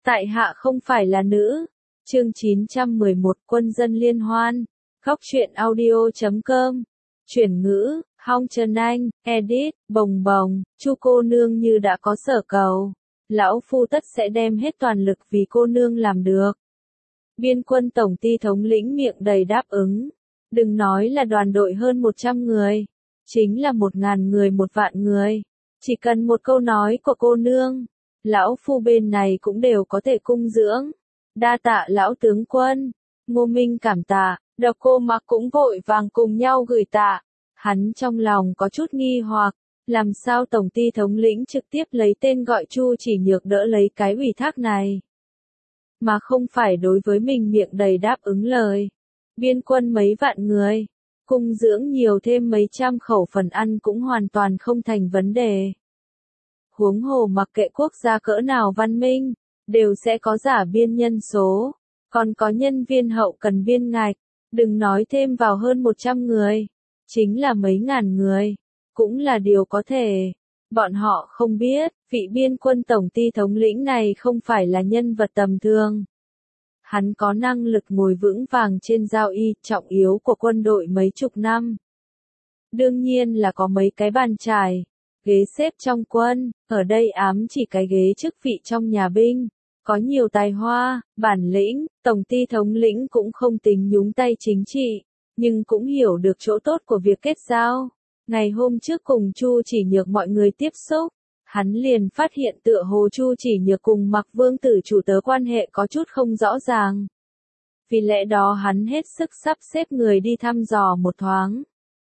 Tại hạ không phải là nữ. Chương 911 Quân dân liên hoan. Góc truyện audio.com. Chuyển ngữ, Hong Trần Anh, edit, bồng bồng, Chu cô nương như đã có sở cầu. Lão phu tất sẽ đem hết toàn lực vì cô nương làm được. Biên quân tổng ty thống lĩnh miệng đầy đáp ứng. Đừng nói là đoàn đội hơn 100 người. Chính là 1000 người 1 vạn người. Chỉ cần một câu nói của cô nương. Lão phu bên này cũng đều có thể cung dưỡng. Đa tạ lão tướng quân. Ngô Minh cảm tạ, Độc Cô Mặc cũng vội vàng cùng nhau gửi tạ. Hắn trong lòng có chút nghi hoặc, làm sao tổng ty thống lĩnh trực tiếp lấy tên gọi Chu Chỉ Nhược đỡ lấy cái ủy thác này. Mà không phải đối với mình miệng đầy đáp ứng lời. Biên quân mấy vạn người, cung dưỡng nhiều thêm mấy trăm khẩu phần ăn cũng hoàn toàn không thành vấn đề. Huống hồ mặc kệ quốc gia cỡ nào văn minh, đều sẽ có giả biên nhân số, còn có nhân viên hậu cần biên ngạch, đừng nói thêm vào hơn 100 người, chính là mấy ngàn người, cũng là điều có thể. Bọn họ không biết, vị biên quân tổng ty thống lĩnh này không phải là nhân vật tầm thường. Hắn có năng lực ngồi vững vàng trên giao y trọng yếu của quân đội mấy chục năm. Đương nhiên là có mấy cái bàn chải, ghế xếp trong quân, ở đây ám chỉ cái ghế chức vị trong nhà binh. Có nhiều tài hoa, bản lĩnh, tổng ty thống lĩnh cũng không tính nhúng tay chính trị, nhưng cũng hiểu được chỗ tốt của việc kết giao. Ngày hôm trước cùng Chu Chỉ Nhược mọi người tiếp xúc, hắn liền phát hiện tựa hồ Chu Chỉ Nhược cùng Mặc Vương Tử chủ tớ quan hệ có chút không rõ ràng. Vì lẽ đó hắn hết sức sắp xếp người đi thăm dò một thoáng.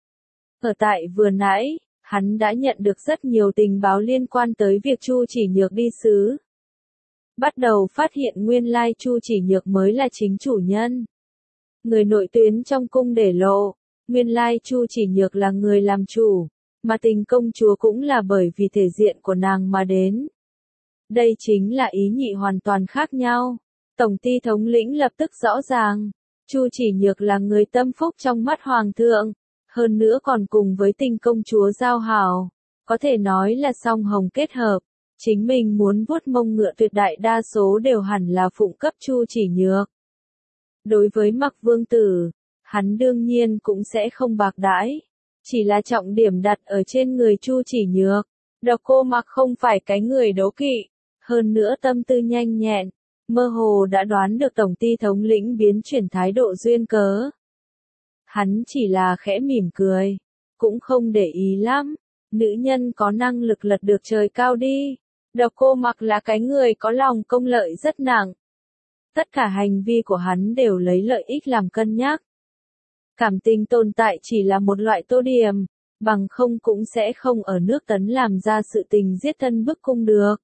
Ở tại vừa nãy, hắn đã nhận được rất nhiều tình báo liên quan tới việc Chu Chỉ Nhược đi sứ. Bắt đầu phát hiện nguyên lai Chu Chỉ Nhược mới là chính chủ nhân. Người nội tuyến trong cung để lộ, nguyên lai Chu Chỉ Nhược là người làm chủ, mà Tình công chúa cũng là bởi vì thể diện của nàng mà đến. Đây chính là ý nhị hoàn toàn khác nhau. Tổng ty thống lĩnh lập tức rõ ràng, Chu Chỉ Nhược là người tâm phúc trong mắt hoàng thượng, hơn nữa còn cùng với Tình công chúa giao hảo, có thể nói là song hồng kết hợp. Chính mình muốn vuốt mông ngựa tuyệt đại đa số đều hẳn là phụng cấp Chu Chỉ Nhược. Đối với Mặc Vương Tử, hắn đương nhiên cũng sẽ không bạc đãi, chỉ là trọng điểm đặt ở trên người Chu Chỉ Nhược. Độc Cô Mặc không phải cái người đố kỵ, hơn nữa tâm tư nhanh nhẹn, mơ hồ đã đoán được tổng ty thống lĩnh biến chuyển thái độ duyên cớ. Hắn chỉ là khẽ mỉm cười, cũng không để ý lắm, nữ nhân có năng lực lật được trời cao đi. Độc Cô Mặc là cái người có lòng công lợi rất nặng. Tất cả hành vi của hắn đều lấy lợi ích làm cân nhắc. Cảm tình tồn tại chỉ là một loại tô điểm, bằng không cũng sẽ không ở nước Tấn làm ra sự tình giết thân bức cung được.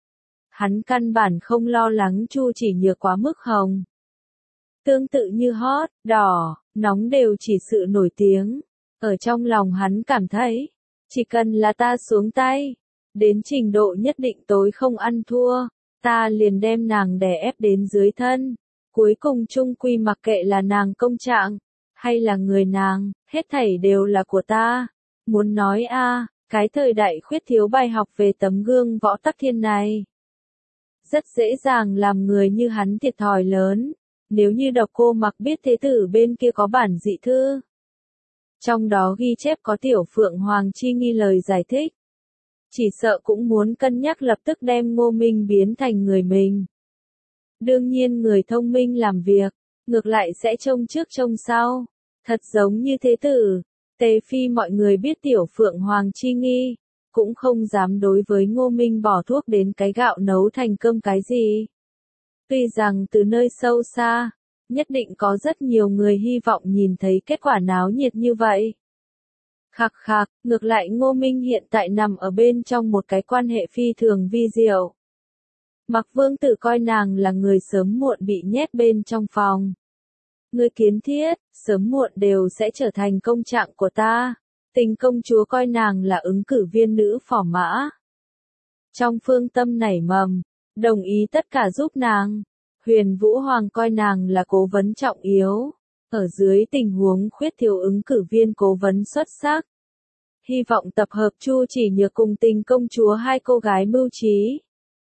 Hắn căn bản không lo lắng Chu Chỉ Nhược quá mức hồng. Tương tự như hot, đỏ, nóng đều chỉ sự nổi tiếng. Ở trong lòng hắn cảm thấy, chỉ cần là ta xuống tay, đến trình độ nhất định tối không ăn thua, ta liền đem nàng đè ép đến dưới thân. Cuối cùng chung quy mặc kệ là nàng công trạng, hay là người nàng, hết thảy đều là của ta. Muốn nói cái thời đại khuyết thiếu bài học về tấm gương võ tắc thiên này. Rất dễ dàng làm người như hắn thiệt thòi lớn, nếu như Độc Cô Mặc biết thế tử bên kia có bản dị thư. Trong đó ghi chép có Tiểu Phượng Hoàng Chi Nghi lời giải thích. Chỉ sợ cũng muốn cân nhắc lập tức đem Ngô Minh biến thành người mình. Đương nhiên người thông minh làm việc, ngược lại sẽ trông trước trông sau. Thật giống như thế tử, Tề Phi mọi người biết Tiểu Phượng Hoàng Chi Nghi, cũng không dám đối với Ngô Minh bỏ thuốc đến cái gạo nấu thành cơm cái gì. Tuy rằng từ nơi sâu xa, nhất định có rất nhiều người hy vọng nhìn thấy kết quả náo nhiệt như vậy. Khạc khạc, ngược lại Ngô Minh hiện tại nằm ở bên trong một cái quan hệ phi thường vi diệu. Mặc Vương Tử coi nàng là người sớm muộn bị nhét bên trong phòng. Người kiến thiết, sớm muộn đều sẽ trở thành công trạng của ta. Tình công chúa coi nàng là ứng cử viên nữ phò mã. Trong phương tâm nảy mầm, đồng ý tất cả giúp nàng. Huyền Vũ Hoàng coi nàng là cố vấn trọng yếu. Ở dưới tình huống khuyết thiếu ứng cử viên cố vấn xuất sắc, hy vọng tập hợp Chu Chỉ Nhược cùng Tình công chúa hai cô gái mưu trí.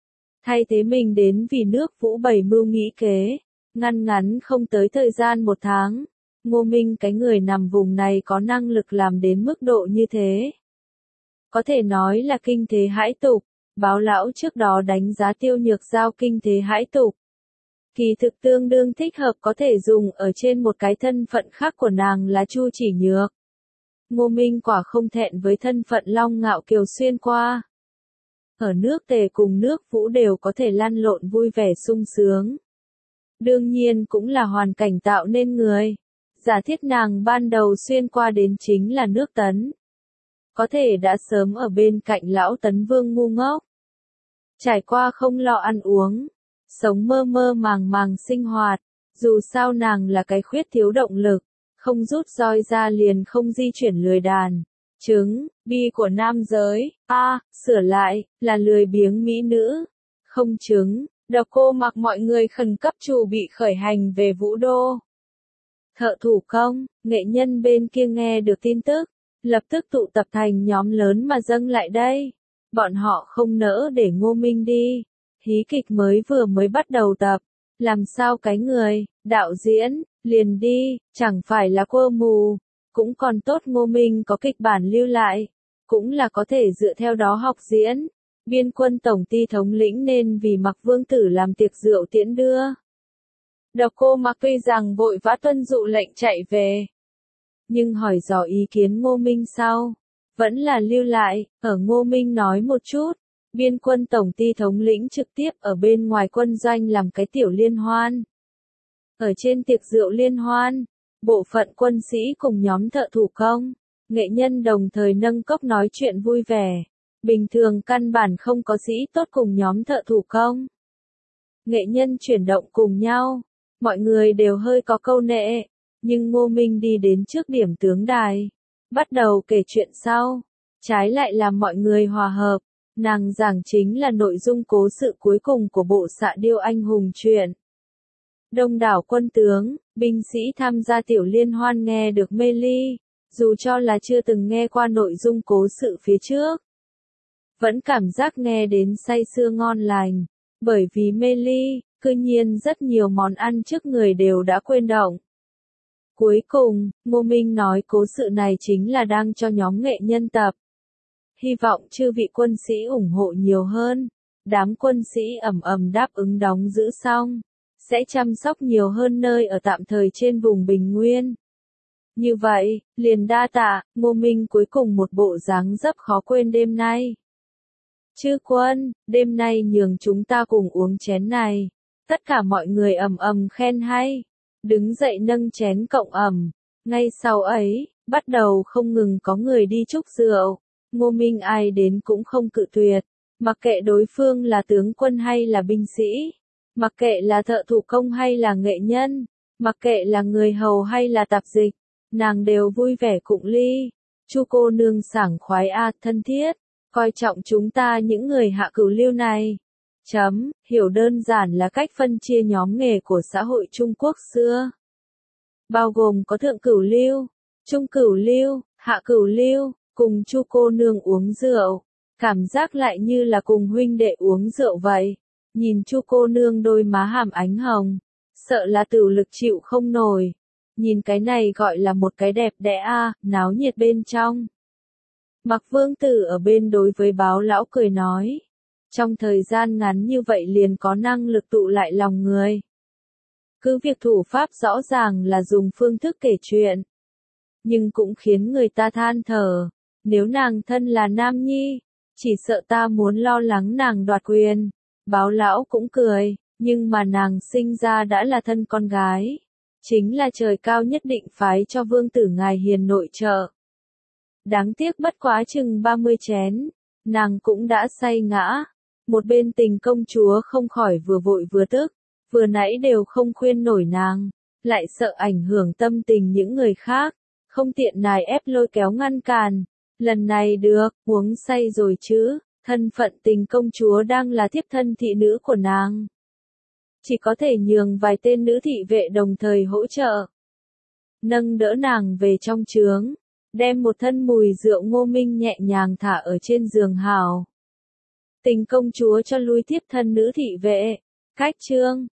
Thay thế mình đến vì nước Vũ bày mưu nghĩ kế, ngắn không tới thời gian 1 tháng. Ngô Minh cái người nằm vùng này có năng lực làm đến mức độ như thế. Có thể nói là kinh thế hãi tục, Báo lão trước đó đánh giá Tiêu Nhược Giao kinh thế hãi tục. Kỳ thực tương đương thích hợp có thể dùng ở trên một cái thân phận khác của nàng là Chu Chỉ Nhược. Ngô Minh quả không thẹn với thân phận Long Ngạo Kiều xuyên qua. Ở nước Tề cùng nước Vũ đều có thể lăn lộn vui vẻ sung sướng. Đương nhiên cũng là hoàn cảnh tạo nên người. Giả thiết nàng ban đầu xuyên qua đến chính là nước Tấn. Có thể đã sớm ở bên cạnh lão Tấn Vương ngu ngốc. Trải qua không lo ăn uống, sống mơ mơ màng sinh hoạt, dù sao nàng là cái khuyết thiếu động lực, không rút roi ra liền không di chuyển lười đàn. Chứng, bi của nam giới, sửa lại, là lười biếng mỹ nữ. Không chứng, Độc Cô Mặc mọi người khẩn cấp chuẩn bị khởi hành về Vũ Đô. Thợ thủ công, nghệ nhân bên kia nghe được tin tức, lập tức tụ tập thành nhóm lớn mà dâng lại đây. Bọn họ không nỡ để Ngô Minh đi. Hí kịch mới bắt đầu tập. Làm sao cái người, đạo diễn, liền đi, chẳng phải là quơ mù. Cũng còn tốt Ngô Minh có kịch bản lưu lại. Cũng là có thể dựa theo đó học diễn. Biên quân tổng ty thống lĩnh nên vì Mặc Vương Tử làm tiệc rượu tiễn đưa. Độc Cô Mặc tuy rằng vội vã tuân dụ lệnh chạy về. Nhưng hỏi dò ý kiến Ngô Minh sau. Vẫn là lưu lại, ở Ngô Minh nói một chút. Biên quân tổng ty thống lĩnh trực tiếp ở bên ngoài quân doanh làm cái tiểu liên hoan. Ở trên tiệc rượu liên hoan, bộ phận quân sĩ cùng nhóm thợ thủ công, nghệ nhân đồng thời nâng cốc nói chuyện vui vẻ. Bình thường căn bản không có sĩ tốt cùng nhóm thợ thủ công. Nghệ nhân chuyển động cùng nhau, mọi người đều hơi có câu nệ, nhưng Ngô Minh đi đến trước điểm tướng đài, bắt đầu kể chuyện sau, trái lại làm mọi người hòa hợp. Nàng giảng chính là nội dung cố sự cuối cùng của bộ Xạ Điêu Anh Hùng truyện. Đông đảo quân tướng, binh sĩ tham gia tiểu liên hoan nghe được mê ly, dù cho là chưa từng nghe qua nội dung cố sự phía trước. Vẫn cảm giác nghe đến say sưa ngon lành, bởi vì mê ly, cư nhiên rất nhiều món ăn trước người đều đã quên động. Cuối cùng, Ngô Minh nói cố sự này chính là đang cho nhóm nghệ nhân tập. Hy vọng chư vị quân sĩ ủng hộ nhiều hơn. Đám quân sĩ ầm đáp ứng đóng giữ xong, sẽ chăm sóc nhiều hơn nơi ở tạm thời trên vùng Bình Nguyên. Như vậy, liền đa tạ, Ngô Minh cuối cùng một bộ dáng dấp khó quên đêm nay. Chư quân, đêm nay nhường chúng ta cùng uống chén này. Tất cả mọi người ầm khen hay. Đứng dậy nâng chén cộng ầm. Ngay sau ấy, bắt đầu không ngừng có người đi chúc rượu. Ngô Minh ai đến cũng không cự tuyệt. Mặc kệ đối phương là tướng quân hay là binh sĩ. Mặc kệ là thợ thủ công hay là nghệ nhân. Mặc kệ là người hầu hay là tạp dịch. Nàng đều vui vẻ cụng ly. Chu cô nương sảng khoái thân thiết. Coi trọng chúng ta những người hạ cửu lưu này. Hiểu đơn giản là cách phân chia nhóm nghề của xã hội Trung Quốc xưa. Bao gồm có thượng cửu lưu, trung cửu lưu, hạ cửu lưu, cùng Chu cô nương uống rượu. Cảm giác lại như là cùng huynh đệ uống rượu vậy. Nhìn Chu cô nương đôi má hàm ánh hồng. Sợ là tửu lực chịu không nổi. Nhìn cái này gọi là một cái đẹp đẽ náo nhiệt bên trong. Mặc Vương Tử ở bên đối với Báo lão cười nói. Trong thời gian ngắn như vậy liền có năng lực tụ lại lòng người. Cứ việc thủ pháp rõ ràng là dùng phương thức kể chuyện. Nhưng cũng khiến người ta than thở. Nếu nàng thân là nam nhi, chỉ sợ ta muốn lo lắng nàng đoạt quyền. Báo lão cũng cười, nhưng mà nàng sinh ra đã là thân con gái. Chính là trời cao nhất định phái cho Vương Tử ngài hiền nội trợ. Đáng tiếc bất quá chừng 30 chén, nàng cũng đã say ngã. Một bên Tình công chúa không khỏi vừa vội vừa tức, vừa nãy đều không khuyên nổi nàng, lại sợ ảnh hưởng tâm tình những người khác, không tiện nài ép lôi kéo ngăn cản. Lần này được, uống say rồi chứ, thân phận Tình công chúa đang là thiếp thân thị nữ của nàng. Chỉ có thể nhường vài tên nữ thị vệ đồng thời hỗ trợ. Nâng đỡ nàng về trong trướng. Đem một thân mùi rượu Ngô Minh nhẹ nhàng thả ở trên giường hào. Tình công chúa cho lui thiếp thân nữ thị vệ. Khách chương